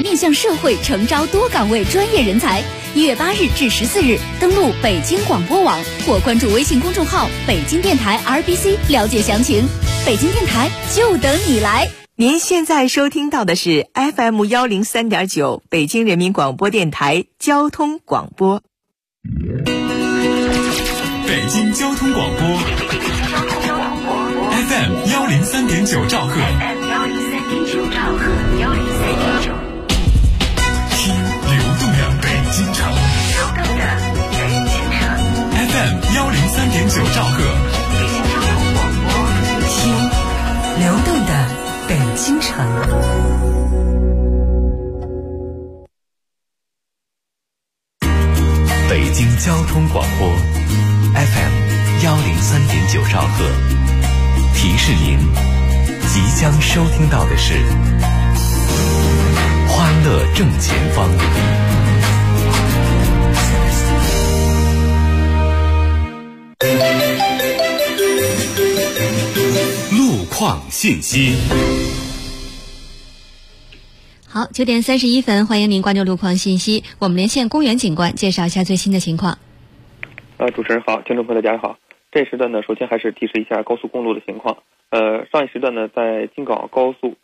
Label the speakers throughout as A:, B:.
A: 面向社会诚招多岗位专业人才。1月8日至14日，登录北京广播网或关注微信公众号北京电台 RBC 了解详情。北京电台就等你来。
B: 您现在收听到的是 FM103.9 北京人民广播电台交通广播。
C: 北京交通广播 FM103.9 兆赫，听流动的北京城FM103.9 兆赫，
B: 听流动的北京城。
C: 北京交通广播 FM103.9 兆赫，提示您即将收听到的是欢乐正前方。路况信息。
D: 好，9点31分，欢迎您关注路况信息。我们连线公园警官，介绍一下最新的情况。
E: 主持人好，听众朋友大家好。这时段呢，首先还是提示一下高速公路的情况。上一时段呢，在京港澳高速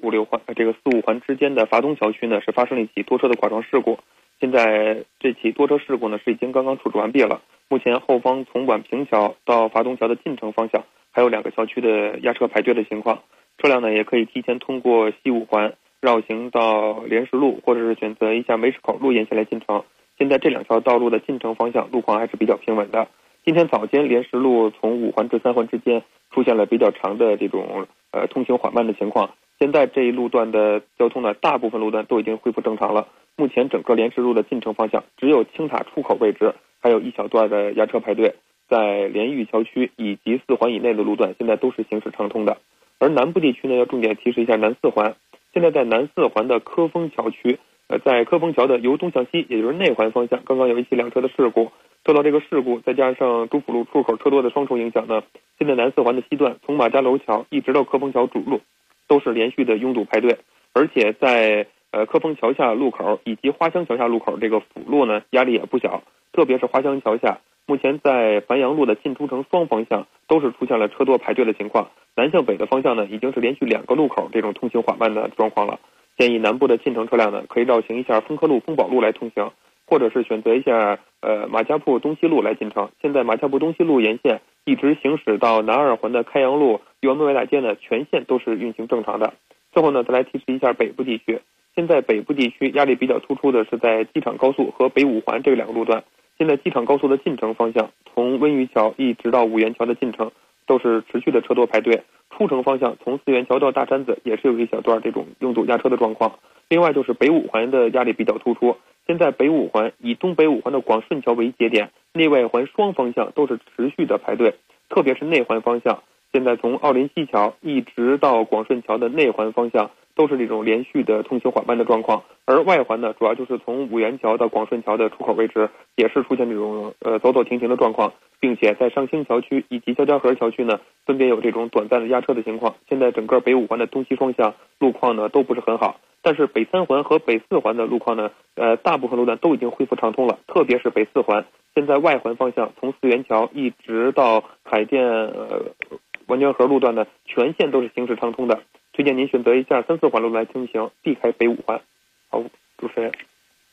E: 4、5环之间的伐东桥区呢，是发生了一起多车的剐撞事故。现在这起多车事故呢，是已经刚刚处置完毕了。目前后方从宛平桥到伐东桥的进城方向，还有2个桥区的压车排队的情况。车辆呢，也可以提前通过西5环绕行到莲石路，或者是选择一下梅市口路沿线来进城。现在这2条道路的进城方向路况还是比较平稳的。今天早间莲石路从5环至3环之间出现了比较长的这种通行缓慢的情况。现在这一路段的交通呢，大部分路段都已经恢复正常了。目前整个莲石路的进城方向只有青塔出口位置还有一小段的压车排队，在莲玉桥区以及4环以内的路段现在都是行驶畅通的。而南部地区呢，要重点提示一下南4环。现在在南4环的科丰桥区，在科丰桥的由东向西，也就是内环方向，刚刚有一起2车的事故。受到这个事故，再加上朱府路出口车多的双重影响呢，现在南4环的西段从马家楼桥一直到科丰桥主路都是连续的拥堵排队，而且在科丰桥下路口以及花乡桥下路口这个辅路呢，压力也不小。特别是花乡桥下，目前在繁阳路的进出城双方向都是出现了车多排队的情况。南向北的方向呢，已经是连续2个路口这种通行缓慢的状况了。建议南部的进城车辆呢，可以绕行一下丰科路、丰宝路来通行，或者是选择一下马家铺东西路来进城。现在马家铺东西路沿线一直行驶到南2环的开阳路、原门外大街呢，全线都是运行正常的。最后呢，再来提示一下北部地区。现在北部地区压力比较突出的是在机场高速和北5环这2个路段。现在机场高速的进城方向，从温榆桥一直到五元桥的进城都是持续的车多排队。出城方向从4元桥到大山子也是有一小段这种拥堵压车的状况。另外就是北5环的压力比较突出。现在北5环以东北5环的广顺桥为节点，内外环双方向都是持续的排队，特别是内环方向，现在从奥林西桥一直到广顺桥的内环方向都是这种连续的通行缓慢的状况。而外环呢，主要就是从五元桥到广顺桥的出口位置也是出现这种走走停停的状况，并且在上清桥区以及肖家河桥区呢，分别有这种短暂的压车的情况。现在整个北5环的东西双向路况呢都不是很好，但是北3环和北4环的路况呢，大部分路段都已经恢复畅通了。特别是北4环，现在外环方向从4元桥一直到海淀完泉河路段呢，全线都是行驶畅通的。推荐您选择一下3、4环路来通行，避开北5环。好，主持人。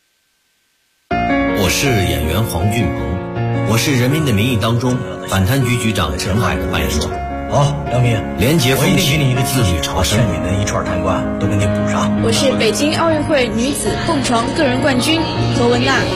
F: 我是演员黄俊鹏，我是《人民的名义》当中反贪局局长陈海的扮演者。
G: 好，梁明，
F: 廉洁风气，
G: 我一定给你一个
F: 自律朝圣，
G: 把剩余的一串贪官都给你补上。
H: 我是北京奥运会女子蹦床个人冠军罗文娜。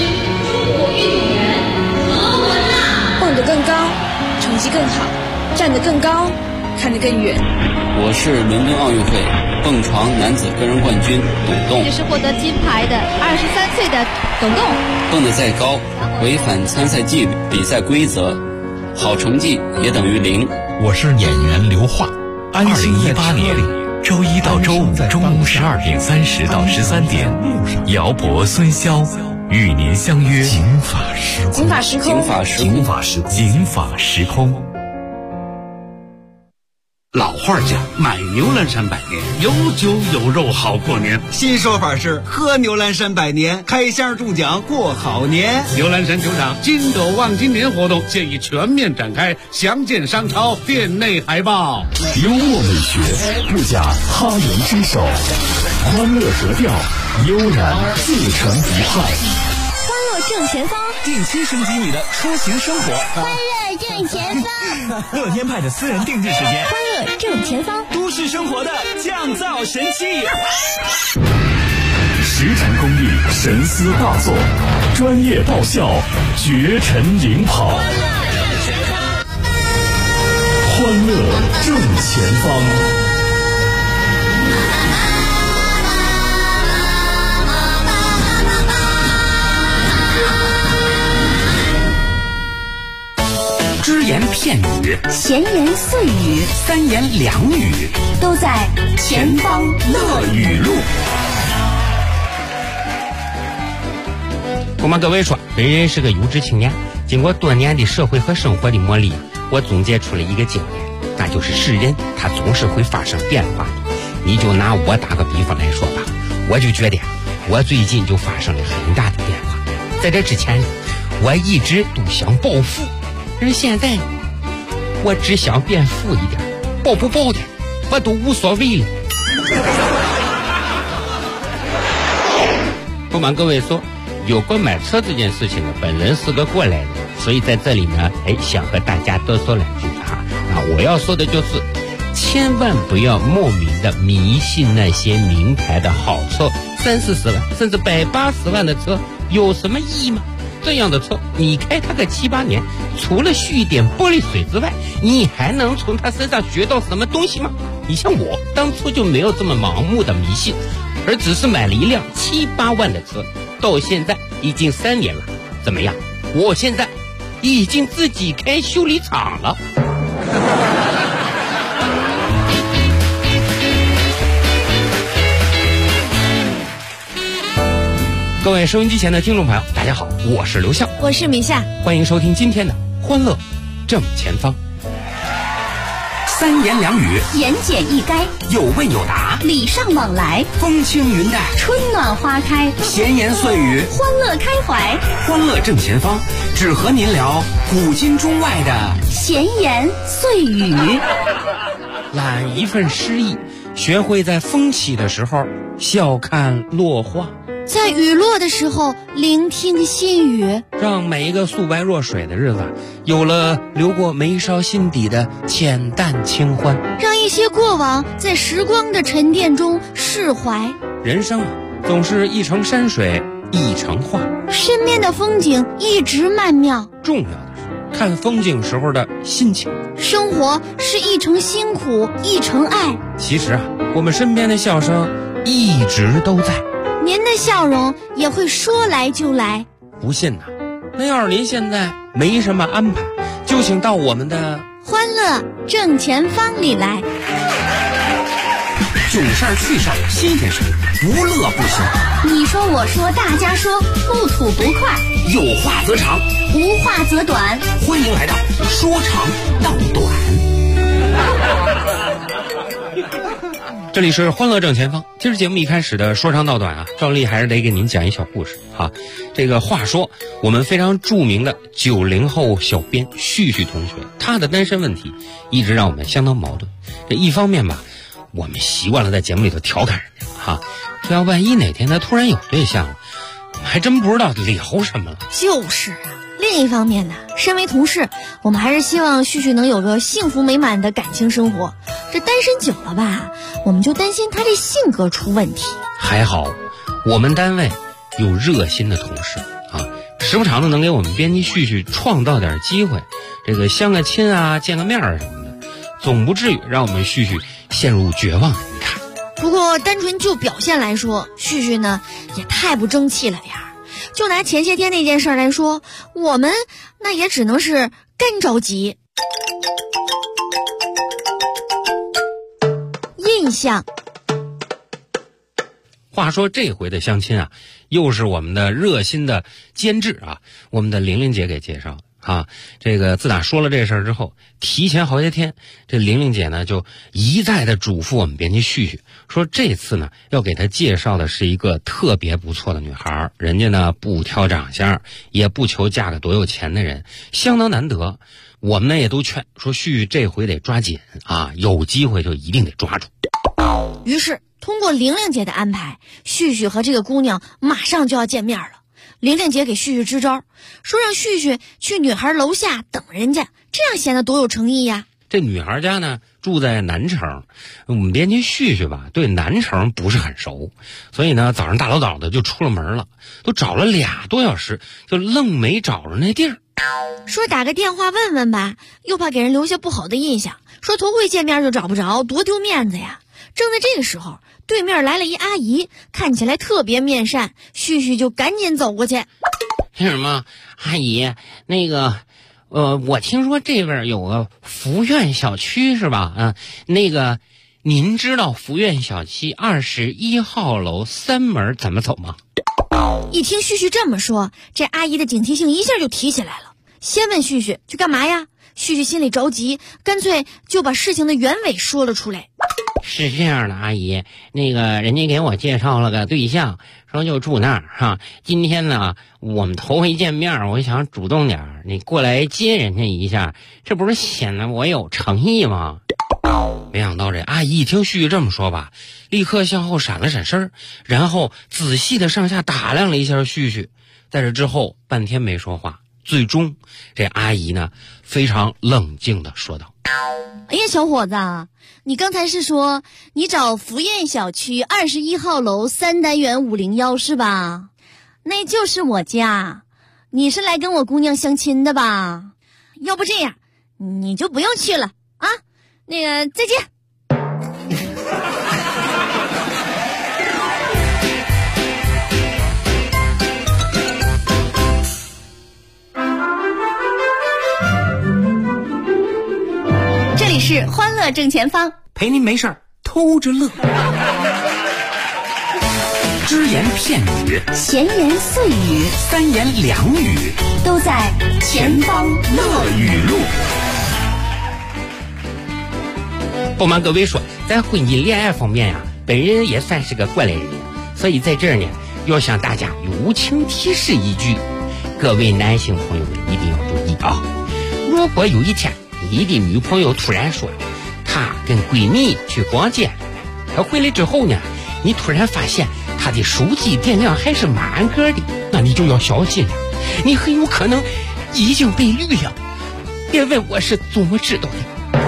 H: 蹦得更高，成绩更好，站得更高，看得更远。
I: 我是伦敦奥运会蹦床男子个人冠军董栋。
J: 这是获得金牌的23岁的董栋。
I: 蹦得再高，违反参赛纪律、比赛规则，好成绩也等于0。
C: 我是演员刘桦。2018年周一到周五中午12点30到13点，姚博、孙潇与您相约警法时空。
H: 警法时空。
C: 警法时空。
K: 老话讲，买牛栏山百年，有酒有肉好过年。
L: 新说法是喝牛栏山百年，开箱中奖过好年。
K: 牛栏山球场金斗望今年活动现已全面展开，详见商超店内海报。
C: 幽默美学，不假他人之手，欢乐格调，悠然自成一派。
A: 欢乐正前方，
C: 定期升级你的出行生活。
A: 欢乐正前方，
C: 乐天派的私人定制时间。
A: 欢乐正前方，
C: 都市生活的降噪神器。实诚公益，神思大作，专业爆笑，绝尘领跑。欢乐正前方。
M: 只言片语，
A: 闲言碎语，
M: 三言两语，
A: 都在前方乐语录。
N: 我们各位说，本人是个优质青年，经过多年的社会和生活的磨砺，我总结出了一个经验，那就是世人他总是会发生变化的。你就拿我打个比方来说吧，我就觉得我最近就发生了很大的变化。在这之前，我一直都想暴富，而现在我只想变富一点，暴不暴的我都无所谓了。不瞒各位说，有关买车这件事情呢，本人是个过来人，所以在这里呢，想和大家多说两句啊。我要说的就是，千万不要莫名的迷信那些名牌的好车，30-40万甚至180万的车，有什么意义吗？这样的车，你开它个7-8年，除了续一点玻璃水之外，你还能从它身上学到什么东西吗？你像我当初就没有这么盲目的迷信，而只是买了一辆7-8万的车，到现在已经3年了。怎么样？我现在已经自己开修理厂了。各位收音机前的听众朋友，大家好，我是刘向，
D: 我是米夏，
N: 欢迎收听今天的欢乐正前方。
M: 三言两语，
A: 言简意赅，
M: 有问有答，
A: 礼尚往来，
M: 风轻云淡，
A: 春暖花开，
M: 闲言碎语，
A: 欢乐开怀。
M: 欢乐正前方，只和您聊古今中外的
A: 闲言碎语。
N: 揽一份诗意，学会在风起的时候笑看落花，
D: 在雨落的时候聆听心语，
N: 让每一个素白若水的日子有了流过眉梢心底的浅淡清欢，
D: 让一些过往在时光的沉淀中释怀。
N: 人生总是一程山水一程画，
D: 身边的风景一直曼妙，
N: 重要的是看风景时候的心情。
D: 生活是一程辛苦一程爱，
N: 其实我们身边的笑声一直都在，
D: 您的笑容也会说来就来。
N: 不信那要是您现在没什么安排，就请到我们的
D: 欢乐正前方里来。
M: 囧事儿趣事儿新鲜事儿，无乐不行。
A: 你说我说大家说，不吐不快，
M: 有话则长，
A: 无话则短。
M: 欢迎来到说长道短。
N: 这里是欢乐正前方。今儿节目一开始的说长道短照例还是得给您讲一小故事啊。这个话说，我们非常著名的90后小编旭旭同学，他的单身问题一直让我们相当矛盾。这一方面吧，我们习惯了在节目里头调侃人家哈，这要万一哪天他突然有对象了，还真不知道聊什么了。
D: 就是啊。另一方面呢，身为同事，我们还是希望旭旭能有个幸福美满的感情生活。这单身久了吧，我们就担心他这性格出问题。
N: 还好我们单位有热心的同事啊，时不常的能给我们编辑旭旭创造点机会，这个相个亲啊，见个面什么的，总不至于让我们旭旭陷入绝望的一看。
D: 不过单纯就表现来说，旭旭呢也太不争气了点儿。就拿前些天那件事来说，我们那也只能是干着急。印象。
N: 话说这回的相亲又是我们的热心的监制我们的玲玲姐给介绍啊。这个自打说了这事儿之后，提前好些天，这玲玲姐呢就一再的嘱咐我们编辑旭旭，说这次呢要给她介绍的是一个特别不错的女孩，人家呢不挑长相，也不求嫁个多有钱的人，相当难得。我们呢也都劝说旭旭这回得抓紧啊，有机会就一定得抓住。
D: 于是通过玲玲姐的安排，旭旭和这个姑娘马上就要见面了。玲玲姐给旭旭支招，说让旭旭去女孩楼下等人家，这样显得多有诚意呀。
N: 这女孩家呢住在南城，我们编辑旭旭吧对南城不是很熟，所以呢早上大老早的就出了门了，都找了2多小时，就愣没找着那地儿。
D: 说打个电话问问吧，又怕给人留下不好的印象，说头回见面就找不着，多丢面子呀。正在这个时候，对面来了一阿姨，看起来特别面善，旭旭就赶紧走过去。
N: 什么阿姨，那个我听说这边有个福苑小区是吧？那个您知道福苑小区21号楼3门怎么走吗？
D: 一听旭旭这么说，这阿姨的警惕性一下就提起来了，先问旭旭去干嘛呀？旭旭心里着急，干脆就把事情的原委说了出来。
N: 是这样的，阿姨，那个人家给我介绍了个对象，说就住那儿哈。今天呢，我们头回见面，我想主动点，你过来接人家一下，这不是显得我有诚意吗？没想到这阿姨一听旭旭这么说吧，立刻向后闪了闪身，然后仔细的上下打量了一下旭旭，在这之后半天没说话，最终这阿姨呢非常冷静的说道：
D: 哎呀，小伙子，你刚才是说你找福苑小区21号楼3单元501是吧？那就是我家，你是来跟我姑娘相亲的吧？要不这样，你就不用去了啊，那个再见。
A: 这里是欢乐正前方，
M: 陪您没事偷着乐。只言片语，
A: 闲言碎语，
M: 三言两语，
A: 都在前方乐语录。
N: 不瞒各位说，在婚姻恋爱方面呀，本人也算是个过来人，所以在这儿呢，要向大家友情提示一句：各位男性朋友们一定要注意啊！如果有一天你的女朋友突然说她跟闺蜜去逛街，她回来之后呢，你突然发现她的手机电量还是满格的，那你就要小心了，你很有可能已经被绿了。别问我是怎么知道的。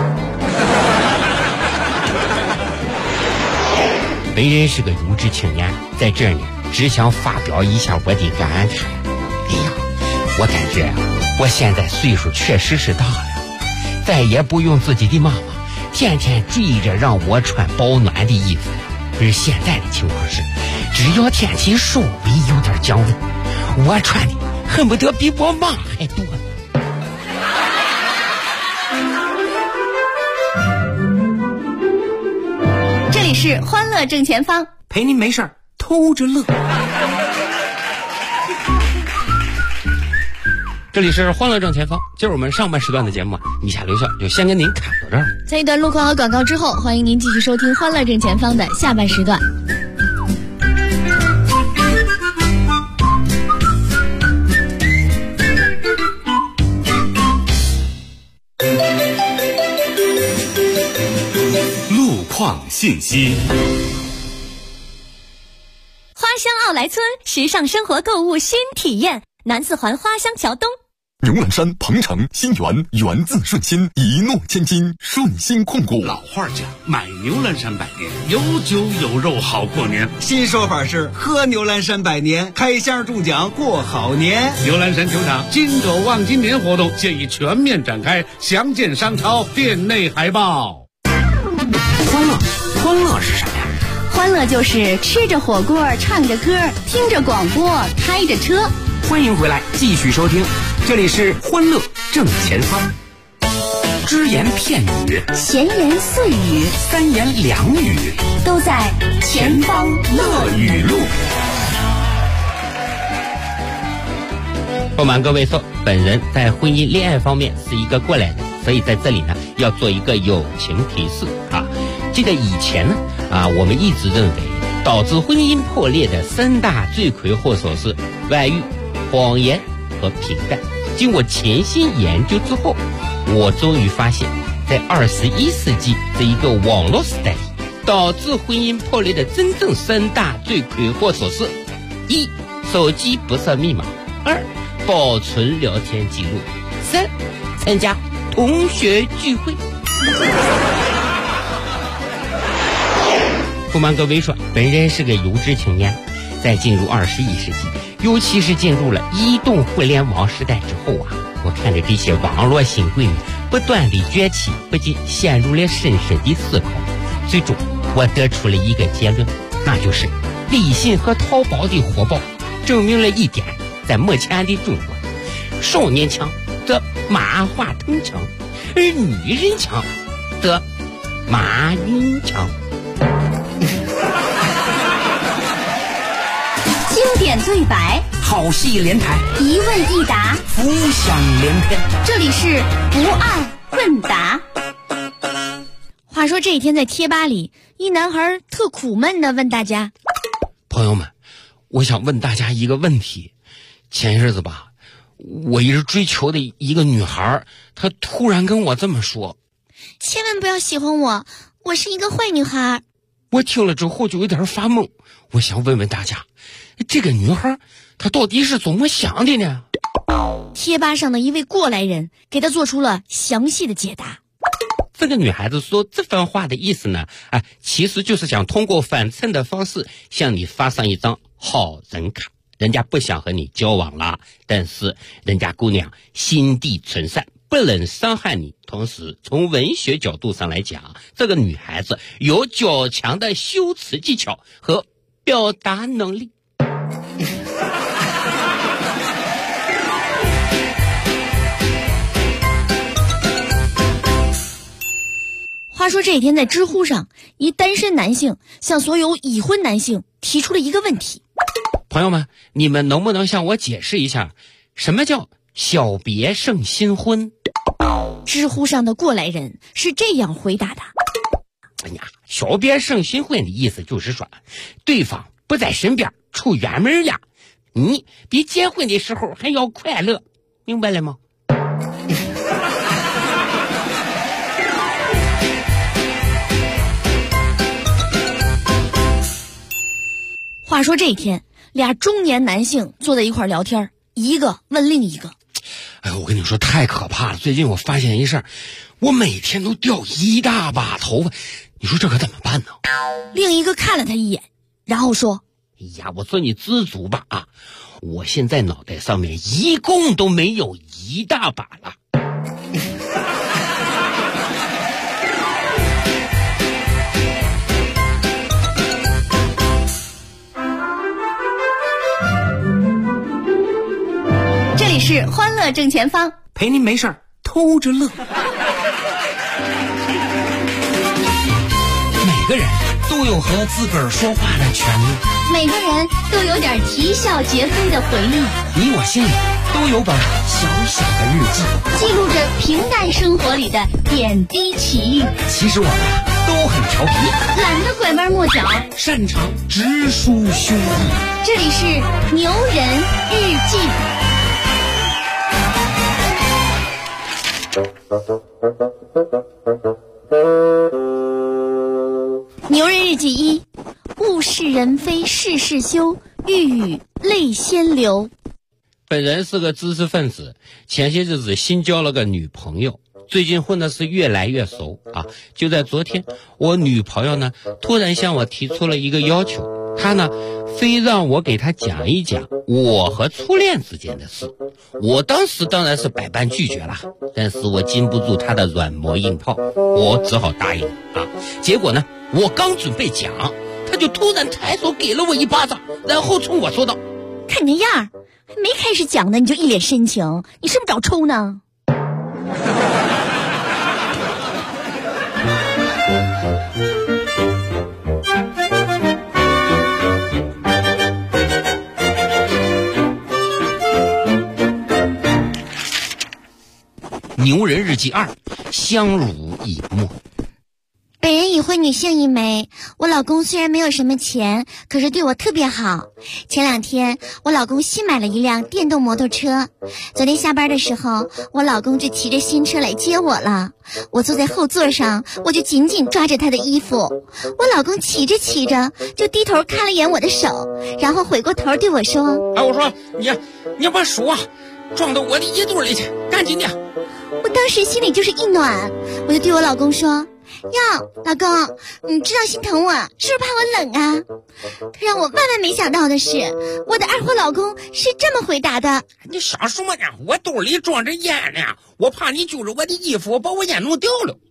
N: 本人是个有志青年，在这儿呢，只想发表一下我的感慨。哎呀，我感觉啊，我现在岁数确实是大了，再也不用自己的妈妈天天追着让我穿保暖的衣服。而现在的情况是，只要天气稍微有点降温，我穿的恨不得比我妈还多。
A: 这里是欢乐正前方，
M: 陪您没事偷着乐。
N: 这里是欢乐正前方，今儿我们上半时段的节目以下留下就先跟您看到这儿。
D: 在一段路况和广告之后，欢迎您继续收听欢乐正前方的下半时段。
C: 路况信息。
A: 花乡奥莱村，时尚生活购物新体验，南四环花乡桥东。
O: 牛栏山、鹏城、新源，源自顺心，一诺千金，顺心控股。
K: 老话讲，买牛栏山百年，有酒有肉好过年。
L: 新说法是喝牛栏山百年，开箱中奖过好年。
K: 牛栏山球场金狗望金年活动现已全面展开，详见商超店内海报。
M: 欢乐是什么呀？
A: 欢乐就是吃着火锅，唱着歌，听着广播，开着车。
M: 欢迎回来，继续收听，这里是欢乐正前方。只言片语，
A: 闲言碎语，
M: 三言两语，
A: 都在前方乐语录。
N: 不瞒各位说，本人在婚姻恋爱方面是一个过来人，所以在这里呢要做一个友情提示啊。这个以前呢我们一直认为导致婚姻破裂的3大罪魁祸首是外遇、谎言和平淡。经过潜心研究之后，我终于发现，在21世纪这一个网络时代里，导致婚姻破裂的真正3大罪魁祸首是：1. 手机不设密码；2. 保存聊天记录；3. 参加同学聚会。不瞒各位说，本人是个有志青年，在进入21世纪，尤其是进入了移动互联网时代之后我看着这些网络新贵们不断地崛起，不禁陷入了深深的思考。最终我得出了一个结论，那就是微信和淘宝的火爆证明了一点，在目前的中国，少年强则马化腾强，而女人强则马云强。
A: 经典对白，
M: 好戏连台，
A: 一问一答，
M: 浮想联翩。
A: 这里是不二问答。
D: 话说这一天在贴吧里，一男孩特苦闷地问大家：
N: 朋友们，我想问大家一个问题。前日子吧，我一直追求的一个女孩，她突然跟我这么说：
D: 千万不要喜欢我，我是一个坏女孩。
N: 我听了之后就有点发懵，我想问问大家，这个女孩她到底是怎么想的呢？
D: 贴吧上的一位过来人给她做出了详细的解答。
N: 这个女孩子说这番话的意思呢，其实就是想通过反衬的方式向你发上一张好人卡。人家不想和你交往了，但是人家姑娘心地纯善，不能伤害你。同时从文学角度上来讲，这个女孩子有较强的修辞技巧和表达能力。
D: 话说这一天在知乎上，一单身男性向所有已婚男性提出了一个问题：
N: 朋友们，你们能不能向我解释一下，什么叫小别胜新婚？
D: 知乎上的过来人是这样回答的：
N: 小别胜新婚的意思就是说，对方不在身边，出远门了，你比结婚的时候还要快乐，明白了吗？
D: 话说这一天，俩中年男性坐在一块聊天，一个问另一个：
N: 我跟你说太可怕了，最近我发现一事儿，我每天都掉一大把头发，你说这可怎么办呢？
D: 另一个看了他一眼，然后说：
N: 我说你知足吧我现在脑袋上面一共都没有一大把了。
A: 这里是欢乐正前方，
M: 陪您没事偷着乐。每个人都有和自个儿说话的权利，
A: 每个人都有点啼笑皆非的回忆，
M: 你我心里都有本小小的日记，
A: 记录着平淡生活里的点滴奇遇。
M: 其实我们都很调皮，
A: 懒得拐弯抹角，
M: 擅长直抒胸臆。
A: 这里是牛人日记。牛人日记1：物是人非事事休，欲语泪先流。
N: 本人是个知识分子，前些日子新交了个女朋友，最近混的是越来越熟就在昨天，我女朋友呢突然向我提出了一个要求，她呢非让我给她讲一讲我和初恋之间的事。我当时当然是百般拒绝了，但是我禁不住她的软磨硬泡，我只好答应结果呢，我刚准备讲，她就突然抬手给了我一巴掌，然后冲我说道：
D: 看你那样，还没开始讲呢你就一脸深情，你是不是找抽呢？
N: 牛人日记2，相濡以沫。
D: 本人已婚女性一枚，我老公虽然没有什么钱，可是对我特别好。前2天我老公新买了一辆电动摩托车，昨天下班的时候，我老公就骑着新车来接我了。我坐在后座上，我就紧紧抓着他的衣服。我老公骑着骑着就低头看了眼我的手，然后回过头对我说：
N: 我说你把手装到我的衣肚里去，赶紧的。
D: 我当时心里就是一暖，我就对我老公说：哟，老公，你知道心疼我，是不是怕我冷啊？可让我万万没想到的是，我的二货老公是这么回答的：
N: 你傻什么呢？我兜里装着烟呢，我怕你揪着我的衣服把我烟弄掉了。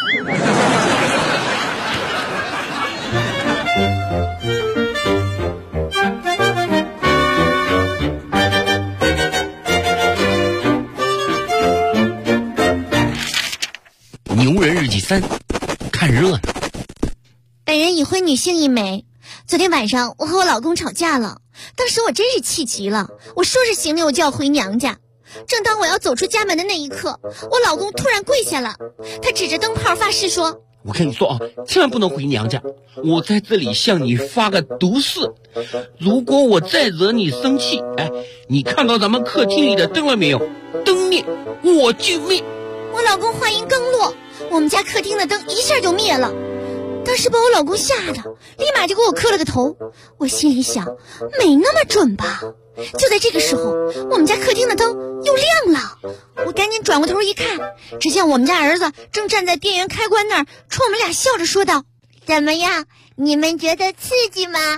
N: 牛人日记3，看热闹。
D: 本人已婚女性一枚。昨天晚上我和我老公吵架了，当时我真是气急了，我收拾行李我就要回娘家。正当我要走出家门的那一刻，我老公突然跪下了，他指着灯泡发誓说：
N: 我跟你说千万不能回娘家，我在这里向你发个毒誓，如果我再惹你生气，你看到咱们客厅里的灯了没有？灯灭我就灭。
D: 我老公话音刚落，我们家客厅的灯一下就灭了，当时把我老公吓得立马就给我磕了个头。我心里想，没那么准吧。就在这个时候，我们家客厅的灯又亮了，我赶紧转过头一看，只见我们家儿子正站在电源开关那儿，冲我们俩笑着说道：怎么样，你们觉得刺激吗？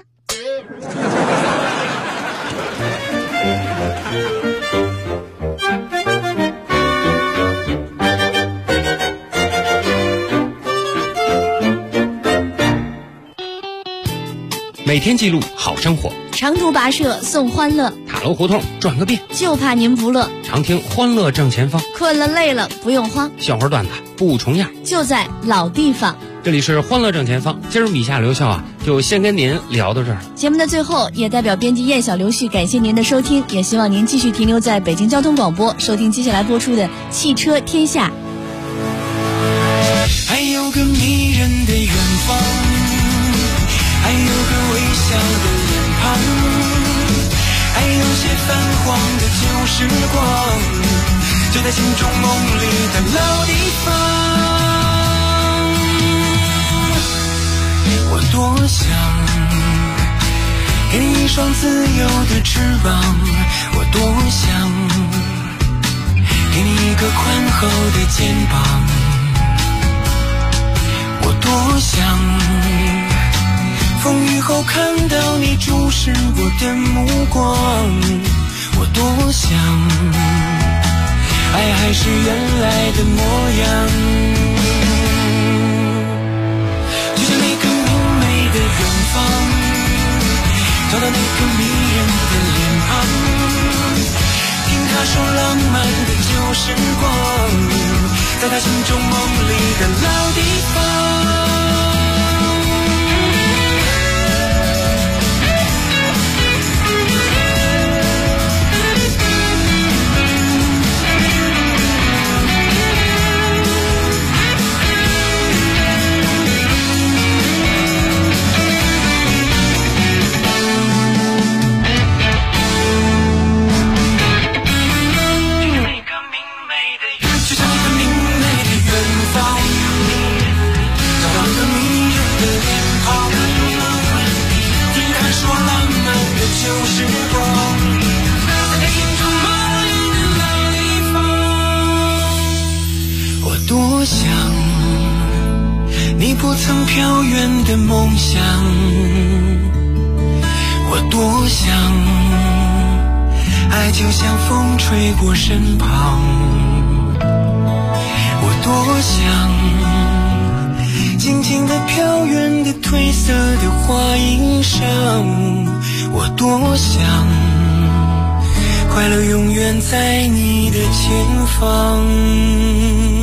N: 每天记录好生活，
D: 长途跋涉送欢乐，
N: 塔楼胡同转个遍，
D: 就怕您不乐。
N: 常听欢乐正前方，
D: 困了累了不用慌，
N: 笑话段子不重样，
D: 就在老地方。
N: 这里是欢乐正前方，今儿米夏刘笑就先跟您聊到这儿。
D: 节目的最后，也代表编辑燕小刘旭感谢您的收听，也希望您继续停留在北京交通广播，收听接下来播出的《汽车天下》。
P: 还有个迷人的远方，还有个微笑的脸庞，还有些泛黄的旧时光，就在心中梦里的老地方。我多想给你一双自由的翅膀，我多想给你一个宽厚的肩膀，我多想风雨后看到你注视我的目光，我多想爱还是原来的模样，就像那个明媚的远方，找到那个迷人的脸庞，听他说浪漫的旧时光，在他心中梦里的老地方。多想你不曾飘远的梦想，我多想爱就像风吹过身旁，我多想静静地飘远的褪色的花衣裳，我多想快乐永远在你的前方。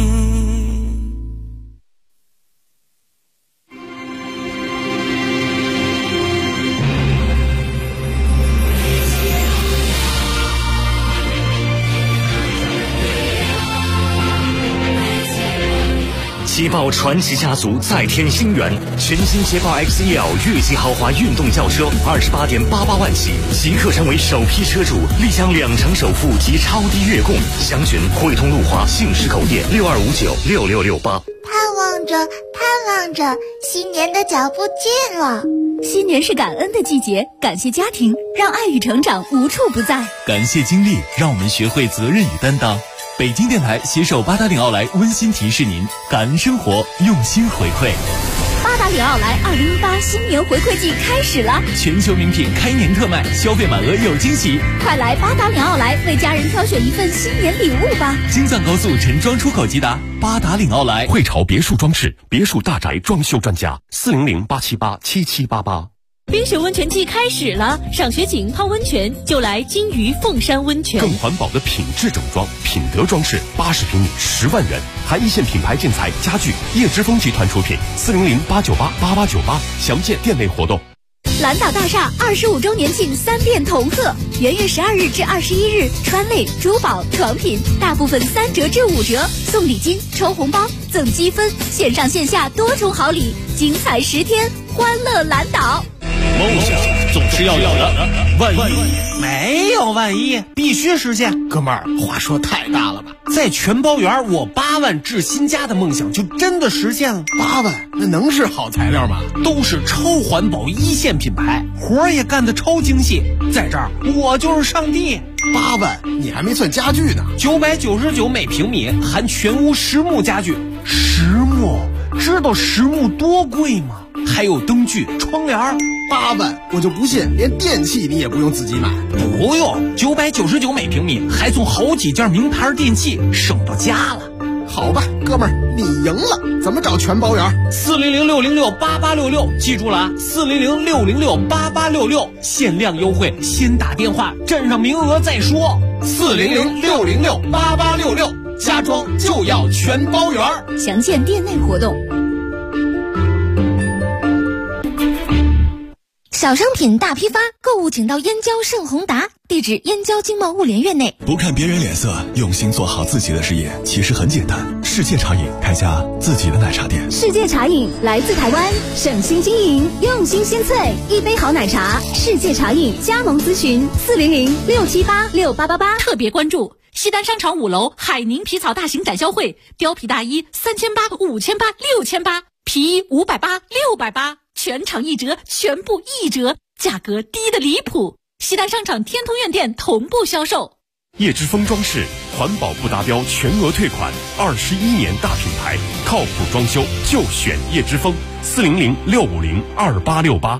C: 捷豹传奇家族再添新元，全新捷豹 XEL 越级豪华运动轿车28.88万起，即刻成为首批车主，立享2成首付及超低月供。详询汇通路华信实口店62596668。
Q: 盼望着，新年的脚步近了。
A: 新年是感恩的季节，感谢家庭，让爱与成长无处不在；
R: 感谢经历，让我们学会责任与担当。北京电台携手八达岭奥莱温馨提示您：感恩生活，用心回馈。
A: 八达岭奥莱2018新年回馈季开始了，
R: 全球名品开年特卖，消费满额有惊喜。
A: 快来八达岭奥莱为家人挑选一份新年礼物吧！
R: 京藏高速陈庄出口即达，八达岭奥莱。
O: 汇潮别墅装饰，别墅大宅装修专家，400-878-7788。
S: 冰雪温泉季开始了，赏雪景泡温泉就来金鱼凤山温泉。
O: 更环保的品质整装，品德装饰，80平米10万元，含一线品牌建材家具，叶之峰集团出品，400-898-8898，详见店内活动。
A: 蓝岛大厦25周年庆3店同贺，元月12日至21日，川类、珠宝、床品大部分3折至5折，送礼金、抽红包、赠积分，线上线下多重好礼，精彩10天，欢乐蓝岛。
T: 梦想总是要有的，万一
L: 没有万一，必须实现。哥们儿，话说太大了吧？在全包园，我8万置新家的梦想就真的实现了。
T: 8万，那能是好材料吗？
L: 都是超环保1线品牌，活儿也干得超精细。在这儿，我就是上帝。
T: 8万，你还没算家具呢。
L: 999每平米，含全屋实木家具。实木，知道实木多贵吗？还有灯具、窗帘。
T: 8万，我就不信连电器你也不用自己买。
L: 不用，999每平米，还送好几件名牌电器，省到家了。
T: 好吧，哥们儿，你赢了。怎么找全包园
L: ？400-606-8866，记住了啊，400-606-8866，限量优惠，先打电话，占上名额再说。400-606-8866，家装就要全包园，
A: 详见店内活动。小商品大批发，购物请到燕郊盛宏达，地址燕郊经贸物联院内。
O: 不看别人脸色，用心做好自己的事业，其实很简单。世界茶饮开家自己的奶茶店。
A: 世界茶饮来自台湾，省心经营，用心鲜萃，一杯好奶茶。世界茶饮加盟咨询400-678-6888。
S: 特别关注西单商场5楼海宁皮草大型展销会，貂皮大衣3800、5800、6800，皮衣580、680。全场1折，全部1折，价格低得离谱。西单商场天通苑店同步销售。
O: 叶之峰装饰，环保不达标全额退款，21年大品牌，靠谱装修就选叶之峰，400-650-2868。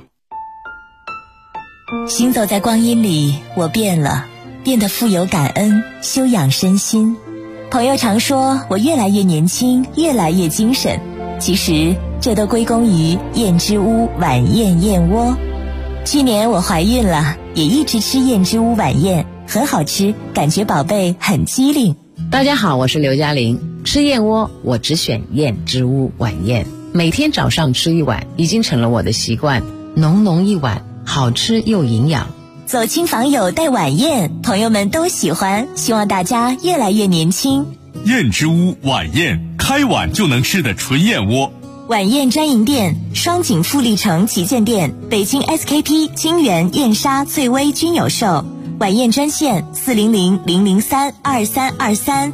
U: 行走在光阴里，我变了，变得富有感恩，修养身心。朋友常说我越来越年轻，越来越精神，其实这都归功于燕之屋晚宴燕窝。去年我怀孕了，也一直吃燕之屋晚宴，很好吃，感觉宝贝很机灵。
V: 大家好，我是刘嘉玲。吃燕窝我只选燕之屋晚宴，每天早上吃1碗，已经成了我的习惯。浓浓一碗，好吃又营养。
U: 走亲访友带晚宴，朋友们都喜欢，希望大家越来越年轻。
O: 燕之屋晚宴，开碗就能吃的纯燕窝。
U: 晚宴专营店：双井富力城旗舰店、北京 SKP、清源、燕莎、翠微均有售。晚宴专线400-003-2323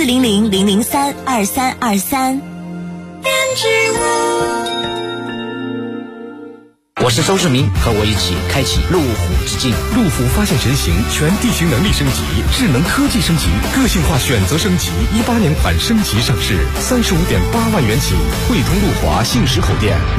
U: 400-003-2323。
G: 我是周志明，和我一起开启路虎之境。
O: 路虎发现神行，全地形能力升级，智能科技升级，个性化选择升级。18年款升级上市，35.8万元起，汇通路华信实口店。